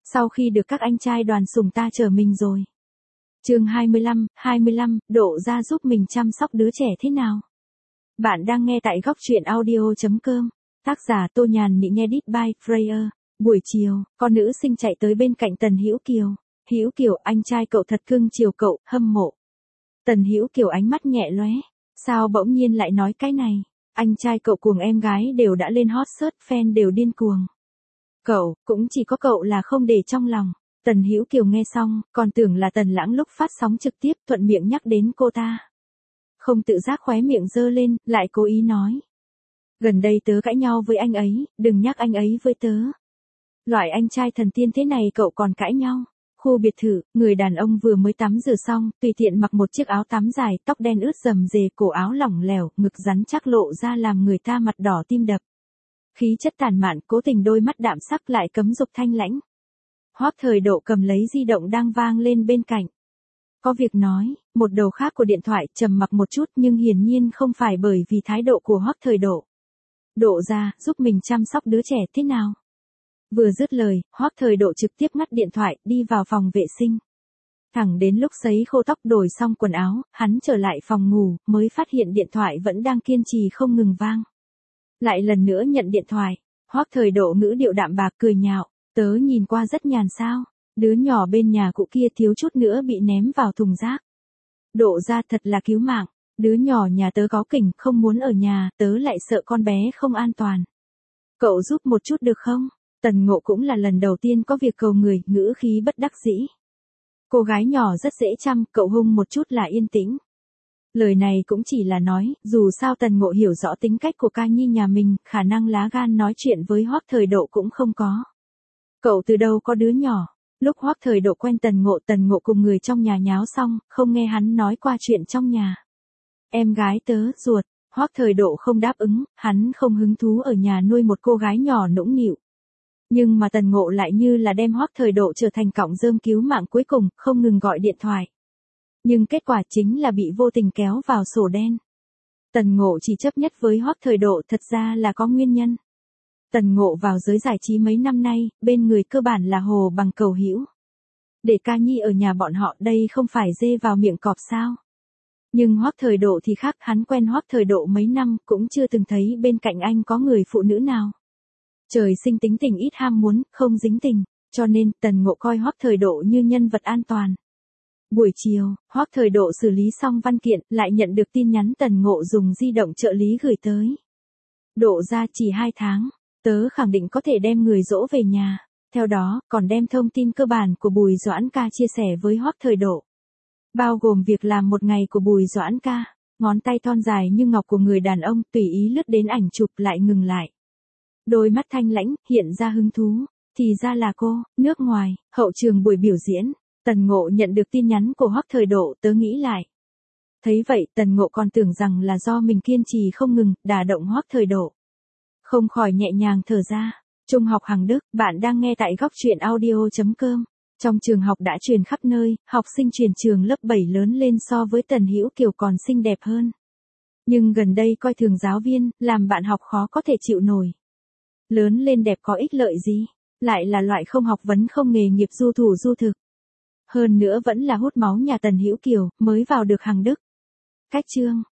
Sau khi được các anh trai đoàn sủng ta chở mình rồi. Chương 25, Độ Gia giúp mình chăm sóc đứa trẻ thế nào? Bạn đang nghe tại góc truyện audio.com. Tác giả Tô Nhàn Nị, nghe edit by Freya. Buổi chiều, con nữ sinh chạy tới bên cạnh Tần Hữu Kiều. Hữu Kiều, anh trai cậu thật cưng chiều cậu, hâm mộ. Tần Hữu Kiều ánh mắt nhẹ lóe. Sao bỗng nhiên lại nói cái này? Anh trai cậu cùng em gái đều đã lên hot search, fan đều điên cuồng. Cậu, cũng chỉ có cậu là không để trong lòng. Tần Hữu Kiều nghe xong, còn tưởng là Tần Lãng lúc phát sóng trực tiếp thuận miệng nhắc đến cô ta. Không tự giác khóe miệng giơ lên, lại cố ý nói. Gần đây tớ cãi nhau với anh ấy, đừng nhắc anh ấy với tớ. Loại anh trai thần tiên thế này cậu còn cãi nhau. Khu biệt thự, người đàn ông vừa mới tắm rửa xong, tùy tiện mặc một chiếc áo tắm dài, tóc đen ướt rầm rề, cổ áo lỏng lẻo, ngực rắn chắc lộ ra làm người ta mặt đỏ tim đập. Khí chất tàn mạn, cố tình đôi mắt đạm sắc lại cấm dục thanh lãnh. Hoắc Thời Độ cầm lấy di động đang vang lên bên cạnh. Có việc nói, một đầu khác của điện thoại trầm mặc một chút nhưng hiển nhiên không phải bởi vì thái độ của Hoắc Thời Độ. Độ Gia, giúp mình chăm sóc đứa trẻ thế nào? Vừa dứt lời, Hoắc Thời Độ trực tiếp ngắt điện thoại, đi vào phòng vệ sinh. Thẳng đến lúc sấy khô tóc đổi xong quần áo, hắn trở lại phòng ngủ, mới phát hiện điện thoại vẫn đang kiên trì không ngừng vang. Lại lần nữa nhận điện thoại, Hoắc Thời Độ ngữ điệu đạm bạc cười nhạo, tớ nhìn qua rất nhàn sao, đứa nhỏ bên nhà cụ kia thiếu chút nữa bị ném vào thùng rác. Độ Gia thật là cứu mạng, đứa nhỏ nhà tớ có kỉnh không muốn ở nhà, tớ lại sợ con bé không an toàn. Cậu giúp một chút được không? Tần Ngộ cũng là lần đầu tiên có việc cầu người, ngữ khí bất đắc dĩ. Cô gái nhỏ rất dễ chăm, cậu hung một chút là yên tĩnh. Lời này cũng chỉ là nói, dù sao Tần Ngộ hiểu rõ tính cách của ca nhi nhà mình, khả năng lá gan nói chuyện với Hoắc Thời Độ cũng không có. Cậu từ đâu có đứa nhỏ? Lúc Hoắc Thời Độ quen Tần Ngộ cùng người trong nhà nháo xong, không nghe hắn nói qua chuyện trong nhà. Em gái tớ, ruột, Hoắc Thời Độ không đáp ứng, hắn không hứng thú ở nhà nuôi một cô gái nhỏ nũng nịu. Nhưng mà Tần Ngộ lại như là đem Hoắc Thời Độ trở thành cọng rơm cứu mạng cuối cùng, không ngừng gọi điện thoại. Nhưng kết quả chính là bị vô tình kéo vào sổ đen. Tần Ngộ chỉ chấp nhất với Hoắc Thời Độ thật ra là có nguyên nhân. Tần Ngộ vào giới giải trí mấy năm nay, bên người cơ bản là hồ bằng cầu hữu. Để ca nhi ở nhà bọn họ đây không phải dê vào miệng cọp sao. Nhưng Hoắc Thời Độ thì khác, hắn quen Hoắc Thời Độ mấy năm cũng chưa từng thấy bên cạnh anh có người phụ nữ nào. Trời sinh tính tình ít ham muốn, không dính tình, cho nên Tần Ngộ coi Hoắc Thời Độ như nhân vật an toàn. Buổi chiều, Hoắc Thời Độ xử lý xong văn kiện, lại nhận được tin nhắn Tần Ngộ dùng di động trợ lý gửi tới. Độ Gia, chỉ 2 tháng, tớ khẳng định có thể đem người dỗ về nhà, theo đó, còn đem thông tin cơ bản của Bùi Doãn Ca chia sẻ với Hoắc Thời Độ. Bao gồm việc làm một ngày của Bùi Doãn Ca, ngón tay thon dài như ngọc của người đàn ông tùy ý lướt đến ảnh chụp lại ngừng lại. Đôi mắt thanh lãnh, hiện ra hứng thú, thì ra là cô, nước ngoài, hậu trường buổi biểu diễn. Tần Ngộ nhận được tin nhắn của Hoắc Thời Độ, tớ nghĩ lại. Thấy vậy, Tần Ngộ còn tưởng rằng là do mình kiên trì không ngừng, đả động Hoắc Thời Độ. Không khỏi nhẹ nhàng thở ra. Trung học Hằng Đức, bạn đang nghe tại góc truyện audio.com. Trong trường học đã truyền khắp nơi, học sinh truyền trường lớp 7 lớn lên so với Tần Hữu Kiều còn xinh đẹp hơn. Nhưng gần đây coi thường giáo viên, làm bạn học khó có thể chịu nổi. Lớn lên đẹp có ích lợi gì? Lại là loại không học vấn không nghề nghiệp du thủ du thực. Hơn nữa vẫn là hút máu nhà Tần Hữu Kiều, mới vào được Hằng Đức. Cách chương,